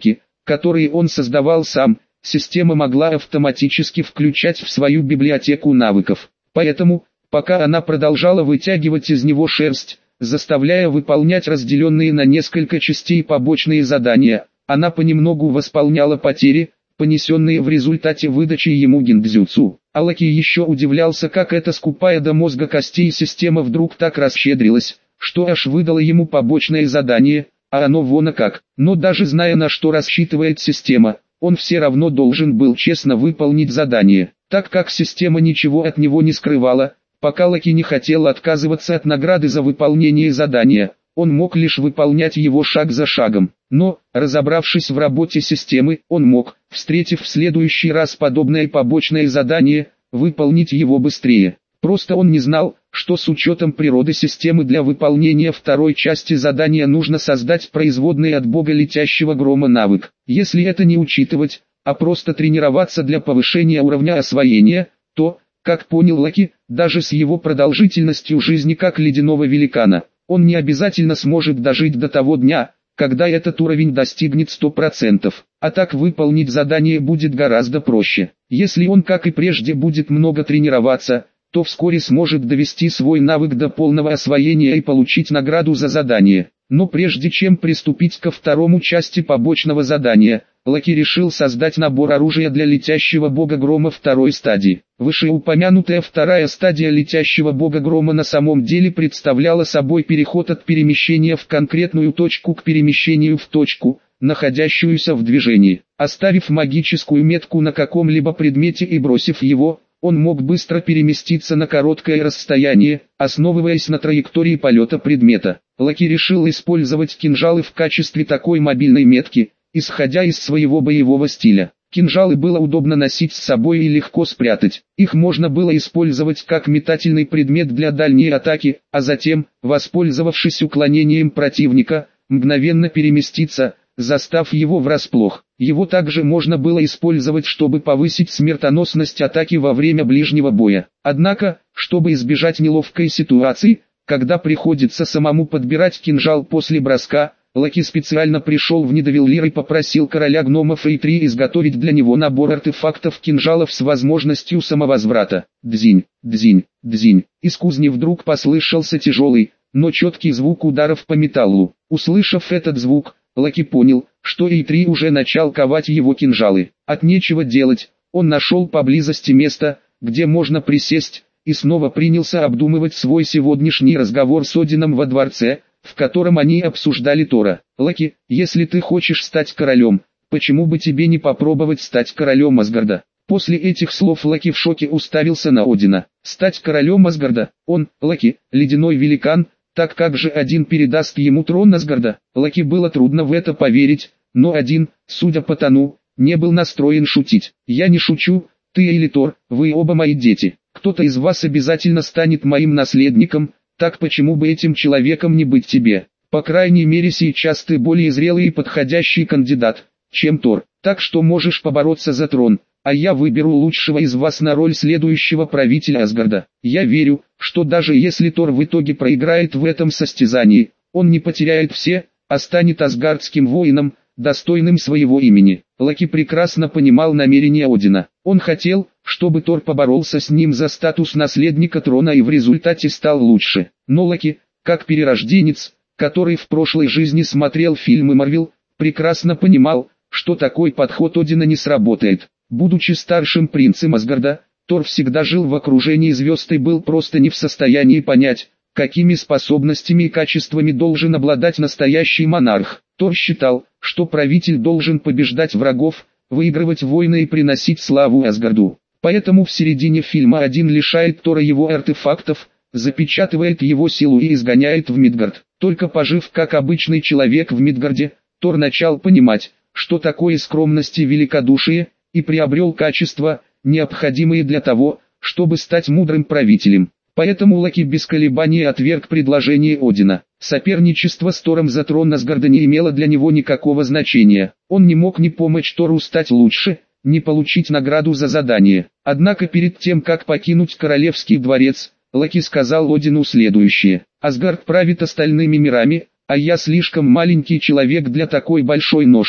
которые он создавал сам, система могла автоматически включать в свою библиотеку навыков. Поэтому, пока она продолжала вытягивать из него шерсть, заставляя выполнять разделенные на несколько частей побочные задания, она понемногу восполняла потери, понесенные в результате выдачи ему гиндзюцу. А Лаки еще удивлялся, как эта скупая до мозга костей система вдруг так расщедрилась, что аж выдала ему побочное задание, а оно вон как. Но даже зная, на что рассчитывает система, он все равно должен был честно выполнить задание, так как система ничего от него не скрывала. Пока Лаки не хотел отказываться от награды за выполнение задания, он мог лишь выполнять его шаг за шагом. Но, разобравшись в работе системы, он мог, встретив в следующий раз подобное побочное задание, выполнить его быстрее. Просто он не знал, что с учетом природы системы для выполнения второй части задания нужно создать производный от бога летящего грома навык. Если это не учитывать, а просто тренироваться для повышения уровня освоения, то, как понял Лаки, даже с его продолжительностью жизни как ледяного великана, он не обязательно сможет дожить до того дня, когда этот уровень достигнет сто процентов. А так выполнить задание будет гораздо проще. Если он, как и прежде, будет много тренироваться, то вскоре сможет довести свой навык до полного освоения и получить награду за задание. Но прежде чем приступить ко второму части побочного задания, Лаки решил создать набор оружия для летящего бога грома второй стадии. Вышеупомянутая вторая стадия летящего бога грома на самом деле представляла собой переход от перемещения в конкретную точку к перемещению в точку, находящуюся в движении. Оставив магическую метку на каком-либо предмете и бросив его, он мог быстро переместиться на короткое расстояние, основываясь на траектории полета предмета. Лаки решил использовать кинжалы в качестве такой мобильной метки, исходя из своего боевого стиля. Кинжалы было удобно носить с собой и легко спрятать. Их можно было использовать как метательный предмет для дальней атаки, а затем, воспользовавшись уклонением противника, мгновенно переместиться, застав его врасплох. Его также можно было использовать, чтобы повысить смертоносность атаки во время ближнего боя. Однако, чтобы избежать неловкой ситуации, когда приходится самому подбирать кинжал после броска, Лаки специально пришел в Нидовеллир и попросил короля гномов Эйтри изготовить для него набор артефактов кинжалов с возможностью самовозврата. Дзинь, дзинь, дзинь. Из кузни вдруг послышался тяжелый, но четкий звук ударов по металлу. Услышав этот звук, Лаки понял, что Эйтри уже начал ковать его кинжалы. От нечего делать, он нашел поблизости место, где можно присесть, и снова принялся обдумывать свой сегодняшний разговор с Одином во дворце, в котором они обсуждали Тора. «Лаки, если ты хочешь стать королем, почему бы тебе не попробовать стать королем Асгарда?» После этих слов Лаки в шоке уставился на Одина. Стать королем Асгарда? Он, Лаки, ледяной великан, так как же Один передаст ему трон Асгарда? Лаки было трудно в это поверить, но Один, судя по тону, не был настроен шутить. «Я не шучу, ты или Тор, вы оба мои дети. Кто-то из вас обязательно станет моим наследником, так почему бы этим человеком не быть тебе? По крайней мере сейчас ты более зрелый и подходящий кандидат, чем Тор, так что можешь побороться за трон, а я выберу лучшего из вас на роль следующего правителя Асгарда. Я верю, что даже если Тор в итоге проиграет в этом состязании, он не потеряет все, а станет асгардским воином, достойным своего имени». Лаки прекрасно понимал намерения Одина. Он хотел, чтобы Тор поборолся с ним за статус наследника трона и в результате стал лучше. Но Лаки, как перерожденец, который в прошлой жизни смотрел фильмы Марвел, прекрасно понимал, что такой подход Одина не сработает. Будучи старшим принцем Асгарда, Тор всегда жил в окружении звезд и был просто не в состоянии понять, какими способностями и качествами должен обладать настоящий монарх. Тор считал, что правитель должен побеждать врагов, выигрывать войны и приносить славу Асгарду. Поэтому в середине фильма Один лишает Тора его артефактов, запечатывает его силу и изгоняет в Мидгард. Только пожив как обычный человек в Мидгарде, Тор начал понимать, что такое скромность и великодушие, и приобрел качества, необходимые для того, чтобы стать мудрым правителем. Поэтому Лаки без колебаний отверг предложение Одина. Соперничество с Тором за трон Асгарда не имело для него никакого значения. Он не мог ни помочь Тору стать лучше, ни получить награду за задание. Однако перед тем, как покинуть королевский дворец, Лаки сказал Одину следующее: «Асгард правит остальными мирами, а я слишком маленький человек для такой большой ноши.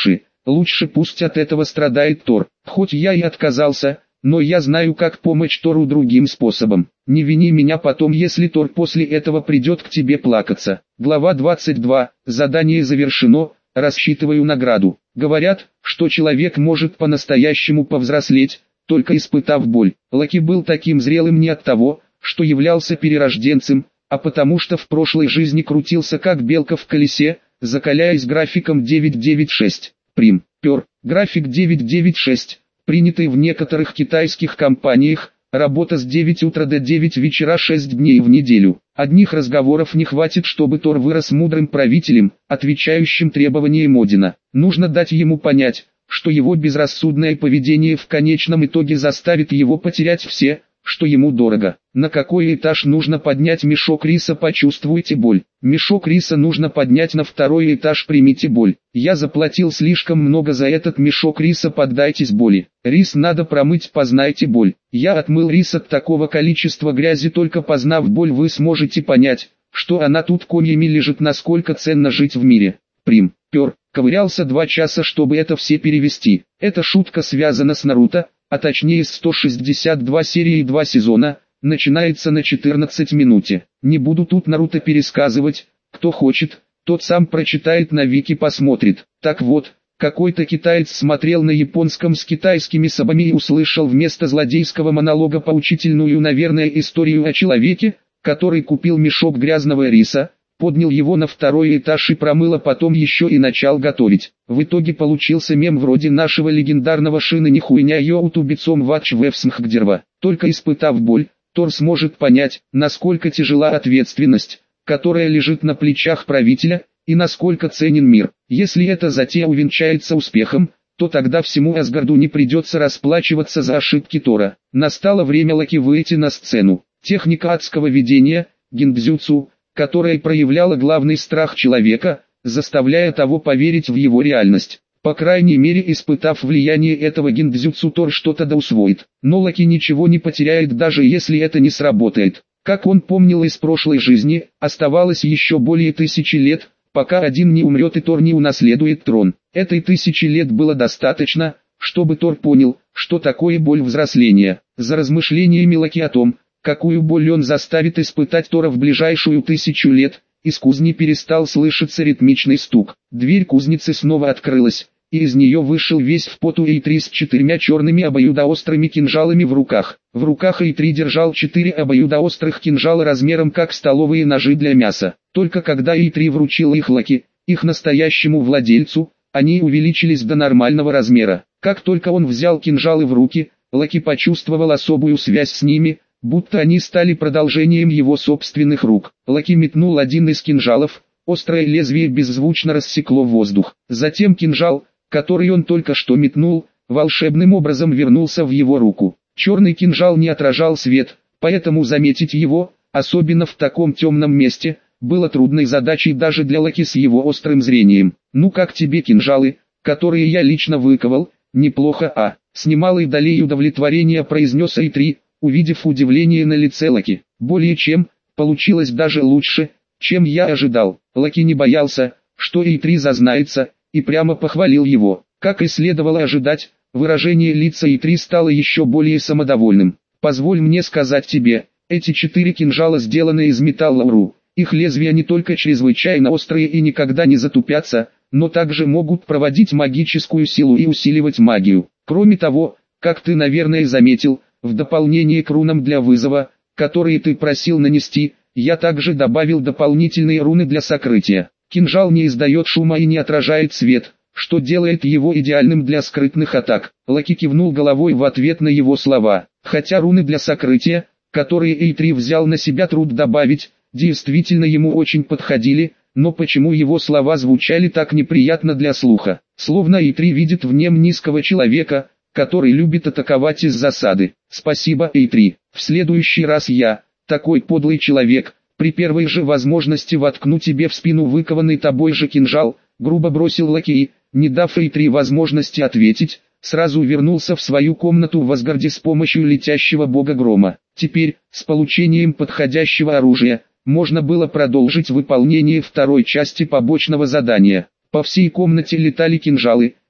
Лучше пусть от этого страдает Тор. Хоть я и отказался, но я знаю, как помочь Тору другим способом. Не вини меня потом, если Тор после этого придет к тебе плакаться. Глава двадцать два. Задание завершено, рассчитываю награду. Говорят, что человек может по-настоящему повзрослеть, только испытав боль. Локи был таким зрелым не от того, что являлся перерожденцем, а потому что в прошлой жизни крутился как белка в колесе, закаляясь графиком девять девять шесть. Прим. Пер. График девять девять шесть. Принятый в некоторых китайских компаниях, работа с девяти утра до девяти вечера шесть дней в неделю. Одних разговоров не хватит, чтобы Тор вырос мудрым правителем, отвечающим требованиям Одина. Нужно дать ему понять, что его безрассудное поведение в конечном итоге заставит его потерять все, что ему дорого. На какой этаж нужно поднять мешок риса, почувствуйте боль. Мешок риса нужно поднять на второй этаж, примите боль. Я заплатил слишком много за этот мешок риса, поддайтесь боли. Рис надо промыть, познайте боль. Я отмыл рис от такого количества грязи, только познав боль вы сможете понять, что она тут комьями лежит, насколько ценно жить в мире. Прим. Пер. Ковырялся два часа, чтобы это все перевести. Эта шутка связана с Наруто, а точнее с сто шестьдесят два серии и два сезона, начинается на четырнадцатой минуте. Не буду тут Наруто пересказывать, кто хочет, тот сам прочитает, на вики посмотрит. Так вот, какой-то китаец смотрел на японском с китайскими сабами и услышал вместо злодейского монолога поучительную, наверное, историю о человеке, который купил мешок грязного риса, поднял его на второй этаж и промыл, а потом еще и начал готовить. В итоге получился мем вроде нашего легендарного Шины нихуйня йоутубецом ватч вевсмхдерва. Только испытав боль, Тор сможет понять, насколько тяжела ответственность, которая лежит на плечах правителя, и насколько ценен мир. Если эта затея увенчается успехом, то тогда всему Асгарду не придется расплачиваться за ошибки Тора. Настало время Локи выйти на сцену. Техника адского видения, гиндзюцу, которая проявляла главный страх человека, заставляя того поверить в его реальность. По крайней мере, испытав влияние этого гиндзюцу, Тор что-то да усвоит. Но Локи ничего не потеряет, даже если это не сработает. Как он помнил из прошлой жизни, оставалось еще более тысячи лет, пока один не умрет и Тор не унаследует трон. Этой тысячи лет было достаточно, чтобы Тор понял, что такое боль взросления. За размышлениями Локи о том, какую боль он заставит испытать Тора в ближайшую тысячу лет, из кузни перестал слышаться ритмичный стук. Дверь кузницы снова открылась, и из нее вышел весь в поту Эйтри с четырьмя черными обоюдоострыми кинжалами в руках. В руках Эйтри держал четыре обоюдоострых кинжала размером как столовые ножи для мяса. Только когда Эйтри вручил их Локи, их настоящему владельцу, они увеличились до нормального размера. Как только он взял кинжалы в руки, Локи почувствовал особую связь с ними, будто они стали продолжением его собственных рук. Локи метнул один из кинжалов, острое лезвие беззвучно рассекло воздух. Затем кинжал, который он только что метнул, волшебным образом вернулся в его руку. Черный кинжал не отражал свет, поэтому заметить его, особенно в таком темном месте, было трудной задачей даже для Локи с его острым зрением. «Ну как тебе кинжалы, которые я лично выковал? Неплохо, а?» С немалой долей удовлетворения произнес Эйтри, увидев удивление на лице Локи. «Более чем, получилось даже лучше, чем я ожидал». Локи не боялся, что Эйтри зазнается, и прямо похвалил его. Как и следовало ожидать, выражение лица Эйтри стало еще более самодовольным. «Позволь мне сказать тебе, эти четыре кинжала сделаны из металла Уру. Их лезвия не только чрезвычайно острые и никогда не затупятся, но также могут проводить магическую силу и усиливать магию. Кроме того, как ты, наверное, заметил, в дополнение к рунам для вызова, которые ты просил нанести, я также добавил дополнительные руны для сокрытия. Кинжал не издает шума и не отражает свет, что делает его идеальным для скрытных атак». Локи кивнул головой в ответ на его слова. Хотя руны для сокрытия, которые Эйтри взял на себя труд добавить, действительно ему очень подходили, но почему его слова звучали так неприятно для слуха? Словно Эйтри видит в нем низкого человека, который любит атаковать из засады. «Спасибо, Эйтри. В следующий раз я, такой подлый человек, при первой же возможности воткну тебе в спину выкованный тобой же кинжал», грубо бросил Локи, не дав Эйтри возможности ответить, сразу вернулся в свою комнату в Асгарде с помощью летящего бога грома. Теперь, с получением подходящего оружия, можно было продолжить выполнение второй части побочного задания. По всей комнате летали кинжалы,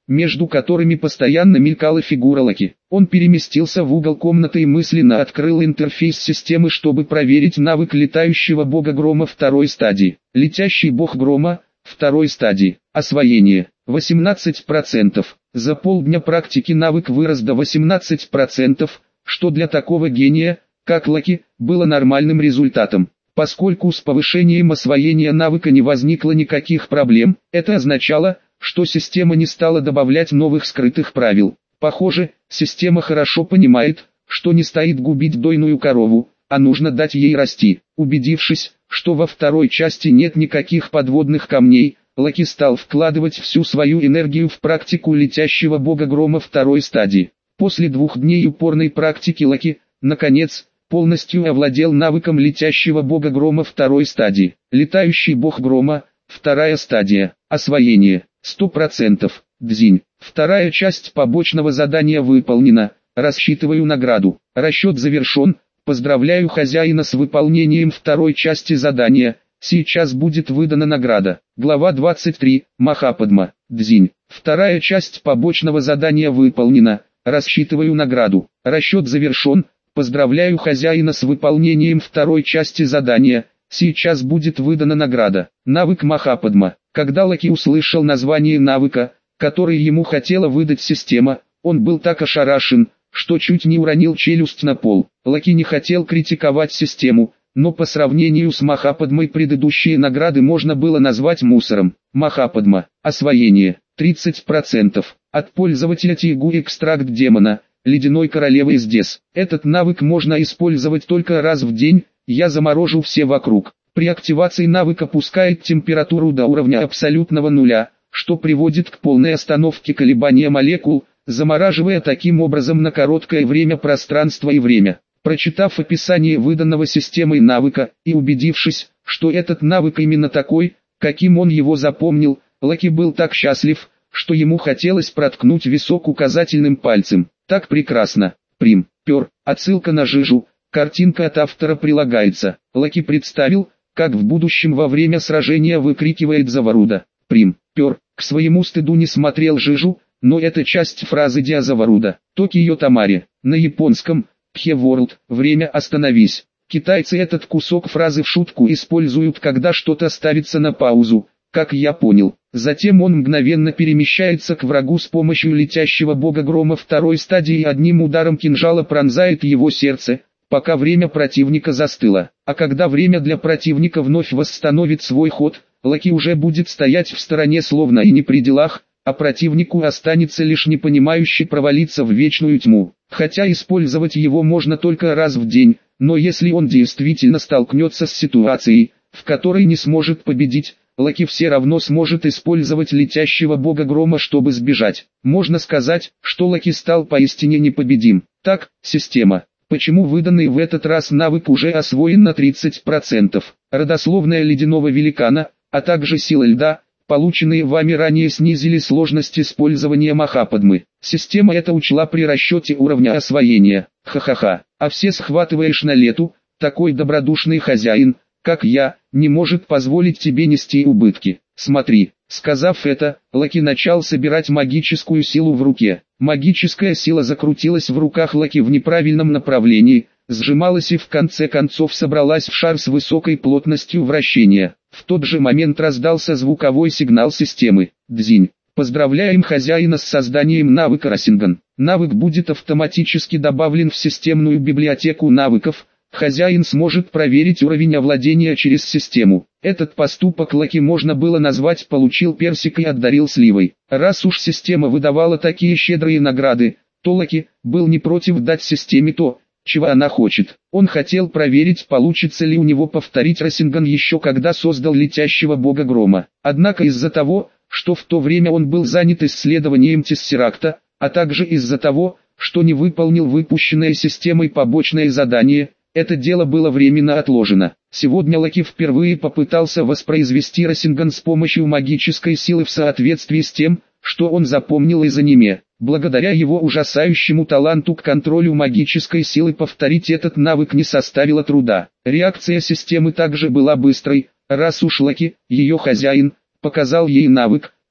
между которыми постоянно мелькала фигура Лаки. Он переместился в угол комнаты и мысленно открыл интерфейс системы, чтобы проверить навык летающего бога грома второй стадии. Летящий бог грома, второй стадии. Освоение. восемнадцать процентов. За полдня практики навык вырос до восемнадцати процентов, что для такого гения, как Лаки, было нормальным результатом. Поскольку с повышением освоения навыка не возникло никаких проблем, это означало, что система не стала добавлять новых скрытых правил. Похоже, система хорошо понимает, что не стоит губить дойную корову, а нужно дать ей расти. Убедившись, что во второй части нет никаких подводных камней, Лаки стал вкладывать всю свою энергию в практику летящего бога грома второй стадии. После двух дней упорной практики Лаки, наконец, полностью овладел навыком летящего бога грома второй стадии. Летающий бог грома, вторая стадия. Освоение. сто процентов. Дзинь. Вторая часть побочного задания выполнена. Рассчитываю награду. Расчет завершен. Поздравляю хозяина с выполнением второй части задания. Сейчас будет выдана награда. Глава двадцать три. Махападма. Дзинь. Вторая часть побочного задания выполнена. Рассчитываю награду. Расчет завершен. Поздравляю хозяина с выполнением второй части задания. Сейчас будет выдана награда. Навык Махападма. Когда Лаки услышал название навыка, который ему хотела выдать система, он был так ошарашен, что чуть не уронил челюсть на пол. Лаки не хотел критиковать систему, но по сравнению с Махападмой предыдущие награды можно было назвать мусором. Махападма. Освоение. тридцать процентов. От пользователя Тигу экстракт демона. Ледяной королевы из Дес. Этот навык можно использовать только раз в день. Я заморожу все вокруг. При активации навык опускает температуру до уровня абсолютного нуля, что приводит к полной остановке колебания молекул, замораживая таким образом на короткое время пространство и время. Прочитав описание выданного системой навыка и убедившись, что этот навык именно такой, каким он его запомнил, Лаки был так счастлив, что ему хотелось проткнуть висок указательным пальцем. Так прекрасно. Прим. Пер. Отсылка на жижу. Картинка от автора прилагается. Лаки представил, как в будущем во время сражения выкрикивает Заваруда. Прим. Пер. К своему стыду не смотрел жижу, но это часть фразы Диа Заваруда. Токио Тамари. На японском. Пхе Ворлд. Время остановись. Китайцы этот кусок фразы в шутку используют, когда что-то ставится на паузу, как я понял. Затем он мгновенно перемещается к врагу с помощью летящего бога грома второй стадии и одним ударом кинжала пронзает его сердце, пока время противника застыло. А когда время для противника вновь восстановит свой ход, Лаки уже будет стоять в стороне словно и не при делах, а противнику останется лишь непонимающе провалиться в вечную тьму. Хотя использовать его можно только раз в день, но если он действительно столкнется с ситуацией, в которой не сможет победить, Лаки все равно сможет использовать летящего бога грома, чтобы сбежать. Можно сказать, что Лаки стал поистине непобедим. Так, система. Почему выданный в этот раз навык уже освоен на тридцать процентов? Родословная ледяного великана, а также сила льда, полученные вами ранее, снизили сложность использования Махападмы. Система это учла при расчете уровня освоения. Ха-ха-ха. А все схватываешь на лету, такой добродушный хозяин, как я, не может позволить тебе нести убытки. Смотри. Сказав это, Лаки начал собирать магическую силу в руке. Магическая сила закрутилась в руках Лаки в неправильном направлении, сжималась и в конце концов собралась в шар с высокой плотностью вращения. В тот же момент раздался звуковой сигнал системы. Дзинь. Поздравляем хозяина с созданием навыка Расинган. Навык будет автоматически добавлен в системную библиотеку навыков. Хозяин сможет проверить уровень овладения через систему. Этот поступок Лаки можно было назвать «получил персик и отдарил сливой». Раз уж система выдавала такие щедрые награды, то Лаки был не против дать системе то, чего она хочет. Он хотел проверить, получится ли у него повторить Расинган еще когда создал летящего бога грома. Однако из-за того, что в то время он был занят исследованием Тессеракта, а также из-за того, что не выполнил выпущенное системой побочное задание, это дело было временно отложено. Сегодня Лаки впервые попытался воспроизвести Расинган с помощью магической силы в соответствии с тем, что он запомнил из аниме. Благодаря его ужасающему таланту к контролю магической силы повторить этот навык не составило труда. Реакция системы также была быстрой, раз уж Лаки, ее хозяин, показал ей навык,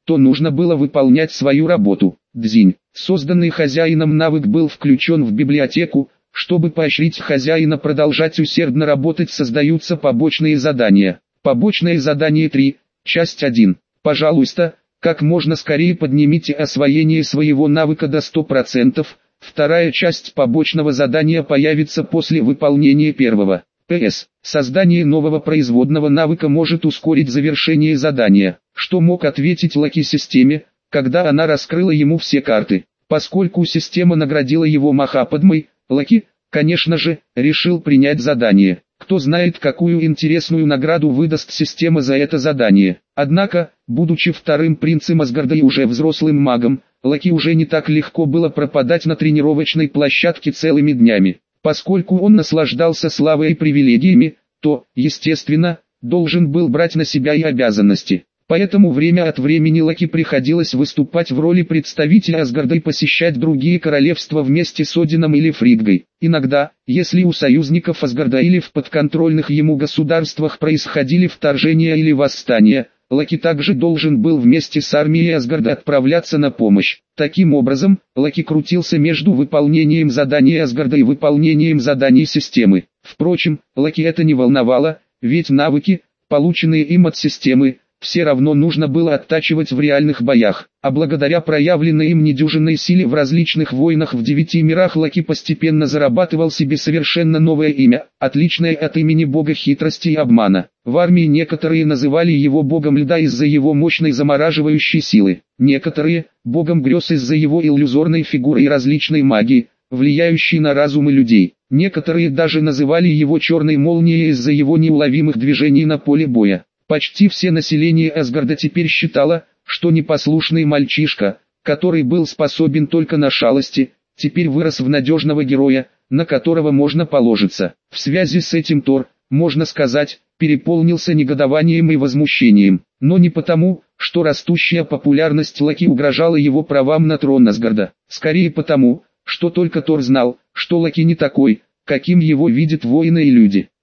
то нужно было выполнять свою работу. Дзинь. Созданный хозяином навык был включен в библиотеку. Чтобы поощрить хозяина продолжать усердно работать, создаются побочные задания. Побочное задание три, часть один. Пожалуйста, как можно скорее поднимите освоение своего навыка до ста процентов. Вторая часть побочного задания появится после выполнения первого. П С. Создание нового производного навыка может ускорить завершение задания. Что мог ответить Лаки системе, когда она раскрыла ему все карты? Поскольку система наградила его Махападмой, Лаки, конечно же, решил принять задание. Кто знает, какую интересную награду выдаст система за это задание. Однако, будучи вторым принцем Асгарда и уже взрослым магом, Лаки уже не так легко было пропадать на тренировочной площадке целыми днями. Поскольку он наслаждался славой и привилегиями, то, естественно, должен был брать на себя и обязанности. Поэтому время от времени Лаки приходилось выступать в роли представителя Асгарда и посещать другие королевства вместе с Одином или Фриггой. Иногда, если у союзников Асгарда или в подконтрольных ему государствах происходили вторжения или восстания, Лаки также должен был вместе с армией Асгарда отправляться на помощь. Таким образом, Лаки крутился между выполнением заданий Асгарда и выполнением заданий системы. Впрочем, Лаки это не волновало, ведь навыки, полученные им от системы, все равно нужно было оттачивать в реальных боях. А благодаря проявленной им недюжинной силе в различных войнах в девяти мирах Лаки постепенно зарабатывал себе совершенно новое имя, отличное от имени бога хитрости и обмана. В армии некоторые называли его богом льда из-за его мощной замораживающей силы, некоторые – богом грез из-за его иллюзорной фигуры и различной магии, влияющей на разумы людей. Некоторые даже называли его черной молнией из-за его неуловимых движений на поле боя. Почти все население Асгарда теперь считало, что непослушный мальчишка, который был способен только на шалости, теперь вырос в надежного героя, на которого можно положиться. В связи с этим Тор, можно сказать, переполнился негодованием и возмущением. Но не потому, что растущая популярность Лаки угрожала его правам на трон Асгарда. Скорее потому, что только Тор знал, что Лаки не такой, каким его видят воины и люди.